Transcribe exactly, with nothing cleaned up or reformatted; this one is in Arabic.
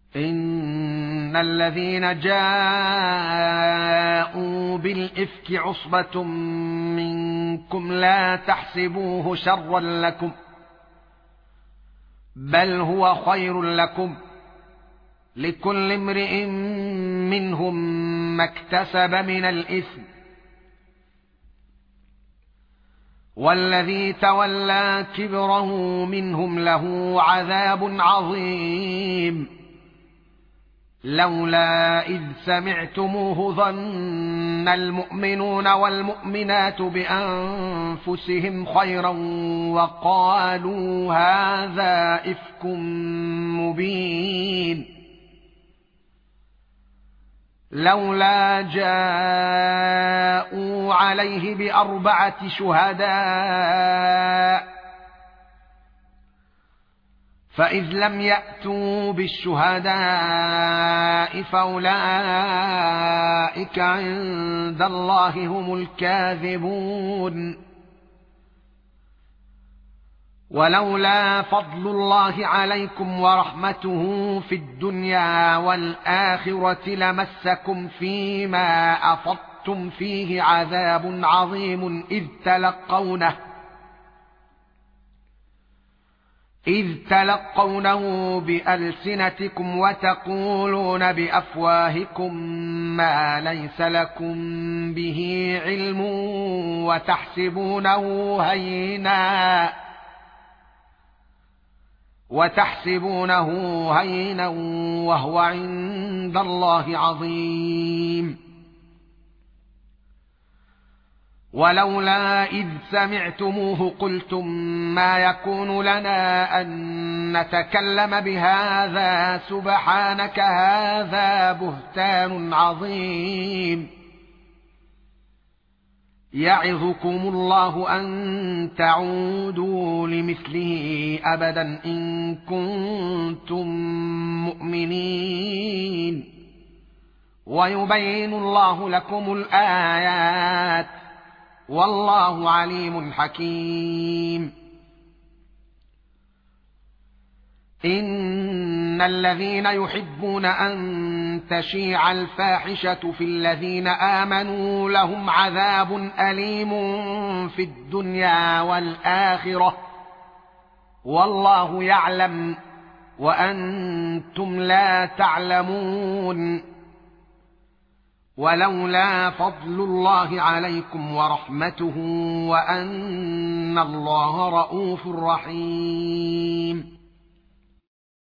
إن الذين جاءوا بالإفك عصبة منكم لا تحسبوه شرا لكم بل هو خير لكم لكل امرئ منهم ما اكتسب من الإثم والذي تولى كبره منهم له عذاب عظيم لولا إذ سمعتموه ظن المؤمنون والمؤمنات بأنفسهم خيرا وقالوا هذا إفك مبين لولا جاءوا عليه بأربعة شهداء فإذ لم يأتوا بالشهداء فأولئك عند الله هم الكاذبون ولولا فضل الله عليكم ورحمته في الدنيا والآخرة لمسكم فيما أفضتم فيه عذاب عظيم إذ تلقونه إذ تلقونه بألسنتكم وتقولون بأفواهكم ما ليس لكم به علم وتحسبونه هينا وتحسبونه هينا وهو عند الله عظيم ولولا إذ سمعتموه قلتم ما يكون لنا أن نتكلم بهذا سبحانك هذا بهتان عظيم يعظكم الله أن تعودوا لمثله أبدا إن كنتم مؤمنين ويبين الله لكم الآيات والله عليم حكيم إن الذين يحبون أن تشيع الفاحشة في الذين آمنوا لهم عذاب أليم في الدنيا والآخرة والله يعلم وأنتم لا تعلمون ولولا فضل الله عليكم ورحمته وأن الله رءوف رحيم